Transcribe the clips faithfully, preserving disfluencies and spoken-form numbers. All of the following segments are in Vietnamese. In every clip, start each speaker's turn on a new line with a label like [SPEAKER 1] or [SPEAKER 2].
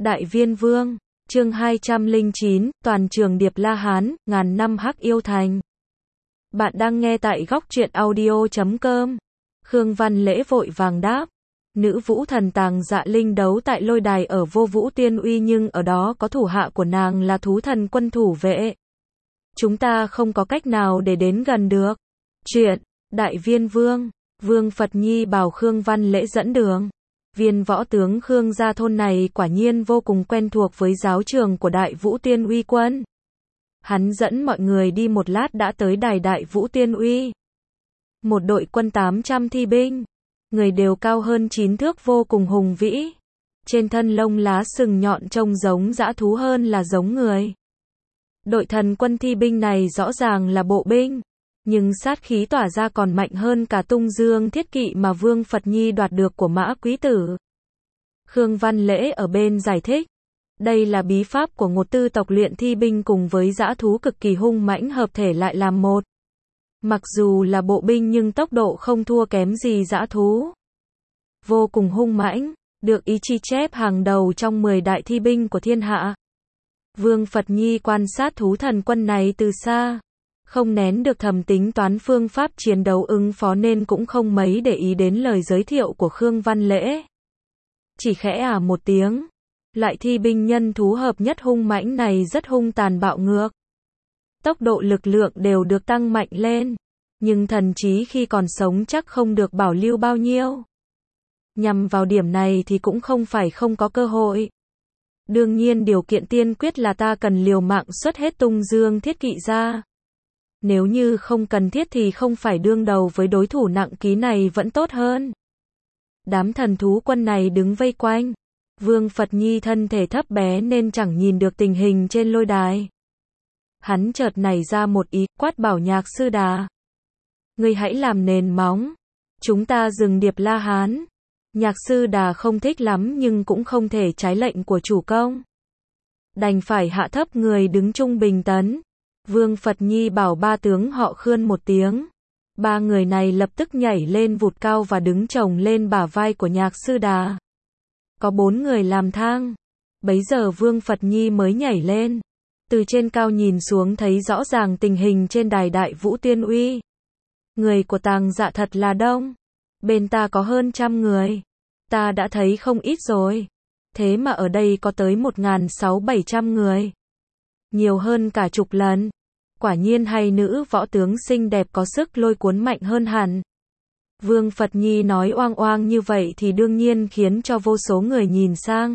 [SPEAKER 1] Đại Viên Vương, chương hai trăm lẻ chín, toàn trường Điệp La Hán, ngàn năm hắc yêu thành. Bạn đang nghe tại góc truyện audio chấm com. Khương Văn Lễ vội vàng đáp. Nữ vũ thần Tàng Dạ Linh đấu tại lôi đài ở Vô Vũ Tiên Uy, nhưng ở đó có thủ hạ của nàng là thú thần quân thủ vệ. Chúng ta không có cách nào để đến gần được. Chuyện, Đại Viên Vương, Vương Phật Nhi bảo Khương Văn Lễ dẫn đường. Viên võ tướng Khương gia thôn này quả nhiên vô cùng quen thuộc với giáo trường của Đại Vũ Tiên Uy quân. Hắn dẫn mọi người đi một lát đã tới đài Đại Vũ Tiên Uy. Một đội quân tám trăm thi binh, người đều cao hơn chín thước, vô cùng hùng vĩ. Trên thân lông lá sừng nhọn trông giống dã thú hơn là giống người. Đội thần quân thi binh này rõ ràng là bộ binh, nhưng sát khí tỏa ra còn mạnh hơn cả tung dương thiết kỵ mà Vương Phật Nhi đoạt được của Mã Quý Tử. Khương Văn Lễ ở bên giải thích, đây là bí pháp của Ngột Tư tộc luyện thi binh cùng với dã thú cực kỳ hung mãnh hợp thể lại làm một. Mặc dù là bộ binh nhưng tốc độ không thua kém gì dã thú. Vô cùng hung mãnh, được ý chi chép hàng đầu trong mười đại thi binh của thiên hạ. Vương Phật Nhi quan sát thú thần quân này từ xa, không nén được thầm tính toán phương pháp chiến đấu ứng phó nên cũng không mấy để ý đến lời giới thiệu của Khương Văn Lễ. Chỉ khẽ à một tiếng, loại thi binh nhân thú hợp nhất hung mãnh này rất hung tàn bạo ngược. Tốc độ lực lượng đều được tăng mạnh lên, nhưng thần trí khi còn sống chắc không được bảo lưu bao nhiêu. Nhằm vào điểm này thì cũng không phải không có cơ hội. Đương nhiên điều kiện tiên quyết là ta cần liều mạng xuất hết tung dương thiết kỵ ra. Nếu như không cần thiết thì không phải đương đầu với đối thủ nặng ký này vẫn tốt hơn. Đám thần thú quân này đứng vây quanh. Vương Phật Nhi thân thể thấp bé nên chẳng nhìn được tình hình trên lôi đài. Hắn chợt nảy ra một ý, quát bảo Nhạc Sư Đà. Ngươi hãy làm nền móng. Chúng ta dừng Điệp La Hán. Nhạc Sư Đà không thích lắm nhưng cũng không thể trái lệnh của chủ công. Đành phải hạ thấp người đứng trung bình tấn. Vương Phật Nhi bảo ba tướng họ Khương một tiếng. Ba người này lập tức nhảy lên vụt cao và đứng chồng lên bả vai của Nhạc Sư Đà. Có bốn người làm thang. Bấy giờ Vương Phật Nhi mới nhảy lên. Từ trên cao nhìn xuống thấy rõ ràng tình hình trên đài Đại Vũ Tiên Uy. Người của Tàng Dạ thật là đông. Bên ta có hơn trăm người. Ta đã thấy không ít rồi. Thế mà ở đây có tới một ngàn sáu bảy trăm người. Nhiều hơn cả chục lần. Quả nhiên hay, nữ võ tướng xinh đẹp có sức lôi cuốn mạnh hơn hẳn. Vương Phật Nhi nói oang oang như vậy thì đương nhiên khiến cho vô số người nhìn sang.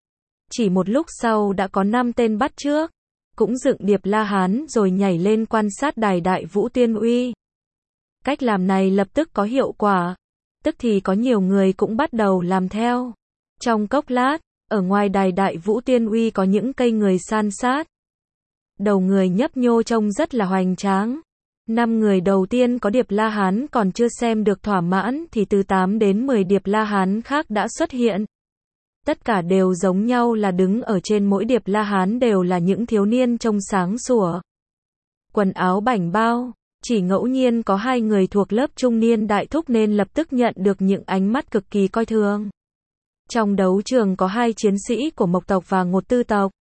[SPEAKER 1] Chỉ một lúc sau đã có năm tên bắt trước, cũng dựng Điệp La Hán rồi nhảy lên quan sát đài Đại Vũ Tiên Uy. Cách làm này lập tức có hiệu quả, tức thì có nhiều người cũng bắt đầu làm theo. Trong cốc lát, ở ngoài đài Đại Vũ Tiên Uy có những cây người san sát. Đầu người nhấp nhô trông rất là hoành tráng. Năm người đầu tiên có Điệp La Hán còn chưa xem được thỏa mãn thì từ tám đến mười Điệp La Hán khác đã xuất hiện. Tất cả đều giống nhau là đứng ở trên mỗi Điệp La Hán đều là những thiếu niên trông sáng sủa. Quần áo bảnh bao, chỉ ngẫu nhiên có hai người thuộc lớp trung niên đại thúc nên lập tức nhận được những ánh mắt cực kỳ coi thường. Trong đấu trường có hai chiến sĩ của Mộc tộc và Ngột Tư tộc.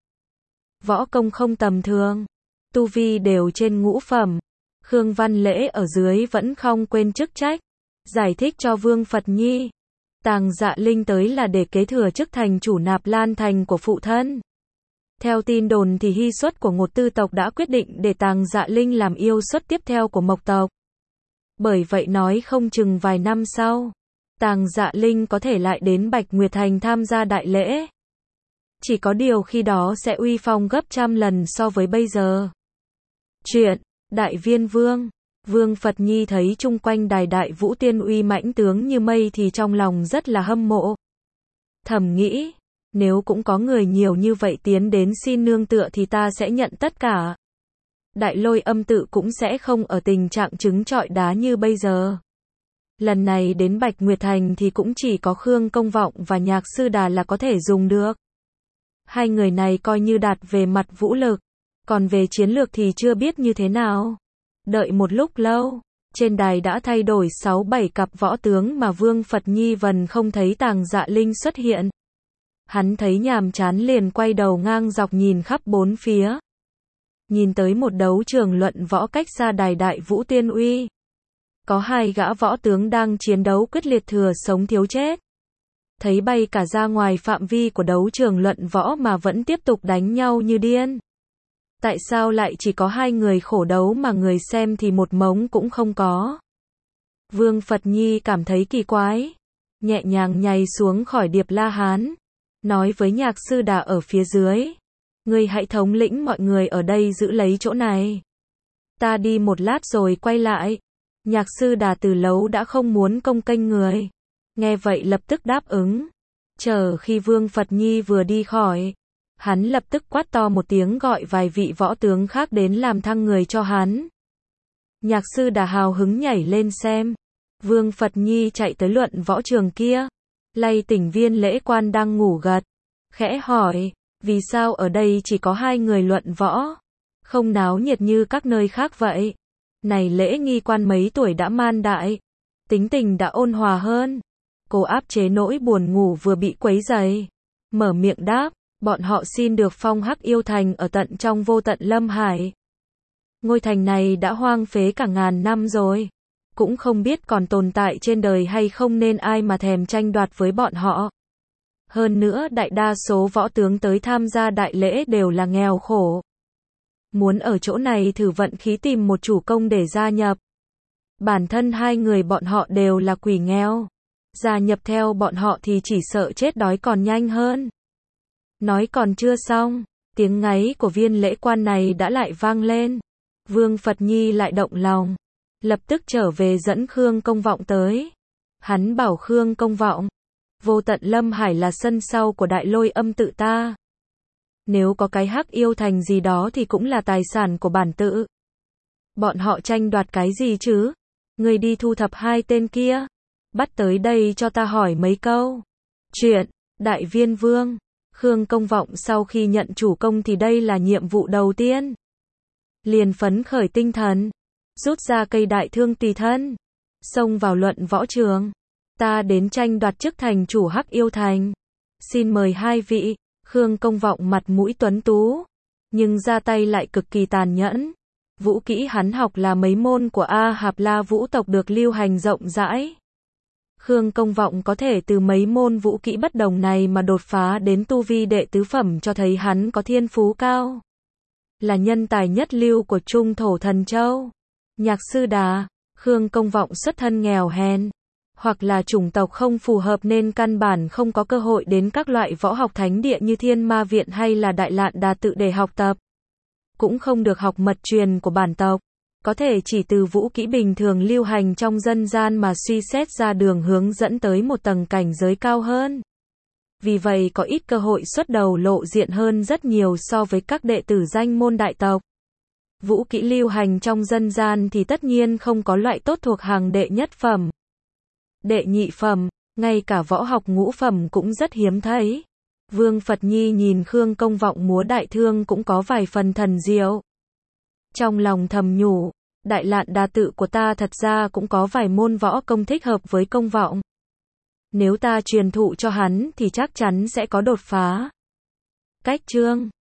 [SPEAKER 1] Võ công không tầm thường, tu vi đều trên ngũ phẩm. Khương Văn Lễ ở dưới vẫn không quên chức trách, giải thích cho Vương Phật Nhi. Tàng Dạ Linh tới là để kế thừa chức thành chủ Nạp Lan thành của phụ thân. Theo tin đồn thì hy xuất của Ngột Tư tộc đã quyết định để Tàng Dạ Linh làm yêu xuất tiếp theo của Mộc tộc. Bởi vậy nói không chừng vài năm sau, Tàng Dạ Linh có thể lại đến Bạch Nguyệt Thành tham gia đại lễ. Chỉ có điều khi đó sẽ uy phong gấp trăm lần so với bây giờ. Chuyện, Đại Viên Vương, Vương Phật Nhi thấy chung quanh đài Đại Vũ Tiên Uy mãnh tướng như mây thì trong lòng rất là hâm mộ. Thầm nghĩ, nếu cũng có người nhiều như vậy tiến đến xin nương tựa thì ta sẽ nhận tất cả. Đại Lôi Âm tự cũng sẽ không ở tình trạng trứng trọi đá như bây giờ. Lần này đến Bạch Nguyệt Thành thì cũng chỉ có Khương Công Vọng và Nhạc Sư Đà là có thể dùng được. Hai người này coi như đạt về mặt vũ lực, còn về chiến lược thì chưa biết như thế nào. Đợi một lúc lâu, trên đài đã thay đổi sáu bảy cặp võ tướng mà Vương Phật Nhi vần không thấy Tàng Dạ Linh xuất hiện. Hắn thấy nhàm chán liền quay đầu ngang dọc nhìn khắp bốn phía. Nhìn tới một đấu trường luận võ cách xa đài Đại Vũ Tiên Uy. Có hai gã võ tướng đang chiến đấu quyết liệt thừa sống thiếu chết. Thấy bay cả ra ngoài phạm vi của đấu trường luận võ mà vẫn tiếp tục đánh nhau như điên. Tại sao lại chỉ có hai người khổ đấu mà người xem thì một mống cũng không có? Vương Phật Nhi cảm thấy kỳ quái. Nhẹ nhàng nhảy xuống khỏi Điệp La Hán. Nói với Nhạc Sư Đà ở phía dưới. Ngươi hãy thống lĩnh mọi người ở đây giữ lấy chỗ này. Ta đi một lát rồi quay lại. Nhạc Sư Đà từ lâu đã không muốn công kênh người. Nghe vậy lập tức đáp ứng. Chờ khi Vương Phật Nhi vừa đi khỏi. Hắn lập tức quát to một tiếng gọi vài vị võ tướng khác đến làm thăng người cho hắn. Nhạc Sư Đà hào hứng nhảy lên xem. Vương Phật Nhi chạy tới luận võ trường kia. Lay tỉnh Viên Lễ Quan đang ngủ gật. Khẽ hỏi, vì sao ở đây chỉ có hai người luận võ? Không náo nhiệt như các nơi khác vậy. Này Lễ Nghi Quan mấy tuổi đã man đại. Tính tình đã ôn hòa hơn. Cô áp chế nỗi buồn ngủ vừa bị quấy rầy. Mở miệng đáp, bọn họ xin được phong Hắc Yêu Thành ở tận trong vô tận Lâm Hải. Ngôi thành này đã hoang phế cả ngàn năm rồi. Cũng không biết còn tồn tại trên đời hay không nên ai mà thèm tranh đoạt với bọn họ. Hơn nữa đại đa số võ tướng tới tham gia đại lễ đều là nghèo khổ. Muốn ở chỗ này thử vận khí tìm một chủ công để gia nhập. Bản thân hai người bọn họ đều là quỷ nghèo. Gia nhập theo bọn họ thì chỉ sợ chết đói còn nhanh hơn. Nói còn chưa xong, tiếng ngáy của Viên Lễ Quan này đã lại vang lên. Vương Phật Nhi lại động lòng. Lập tức trở về dẫn Khương Công Vọng tới. Hắn bảo Khương Công Vọng, vô tận Lâm Hải là sân sau của Đại Lôi Âm tự ta. Nếu có cái Hắc Yêu Thành gì đó thì cũng là tài sản của bản tự. Bọn họ tranh đoạt cái gì chứ? Người đi thu thập hai tên kia. Bắt tới đây cho ta hỏi mấy câu. Chuyện, Đại Viên Vương. Khương Công Vọng sau khi nhận chủ công thì đây là nhiệm vụ đầu tiên. Liền phấn khởi tinh thần. Rút ra cây đại thương tùy thân. Xông vào luận võ trường. Ta đến tranh đoạt chức thành chủ Hắc Yêu Thành. Xin mời hai vị. Khương Công Vọng mặt mũi tuấn tú. Nhưng ra tay lại cực kỳ tàn nhẫn. Vũ kỹ hắn học là mấy môn của A Hạp La vũ tộc được lưu hành rộng rãi. Khương Công Vọng có thể từ mấy môn vũ kỹ bất đồng này mà đột phá đến tu vi đệ tứ phẩm cho thấy hắn có thiên phú cao. Là nhân tài nhất lưu của Trung Thổ Thần Châu. Nhạc Sư Đà, Khương Công Vọng xuất thân nghèo hèn, hoặc là chủng tộc không phù hợp nên căn bản không có cơ hội đến các loại võ học thánh địa như Thiên Ma Viện hay là Đại Lạn Đà tự để học tập. Cũng không được học mật truyền của bản tộc. Có thể chỉ từ vũ kỹ bình thường lưu hành trong dân gian mà suy xét ra đường hướng dẫn tới một tầng cảnh giới cao hơn. Vì vậy có ít cơ hội xuất đầu lộ diện hơn rất nhiều so với các đệ tử danh môn đại tộc. Vũ kỹ lưu hành trong dân gian thì tất nhiên không có loại tốt thuộc hàng đệ nhất phẩm, đệ nhị phẩm, ngay cả võ học ngũ phẩm cũng rất hiếm thấy. Vương Phật Nhi nhìn Khương Công Vọng múa đại thương cũng có vài phần thần diệu. Trong lòng thầm nhủ, Đại Lạn Đà tự của ta thật ra cũng có vài môn võ công thích hợp với Công Vọng. Nếu ta truyền thụ cho hắn thì chắc chắn sẽ có đột phá. Cách chương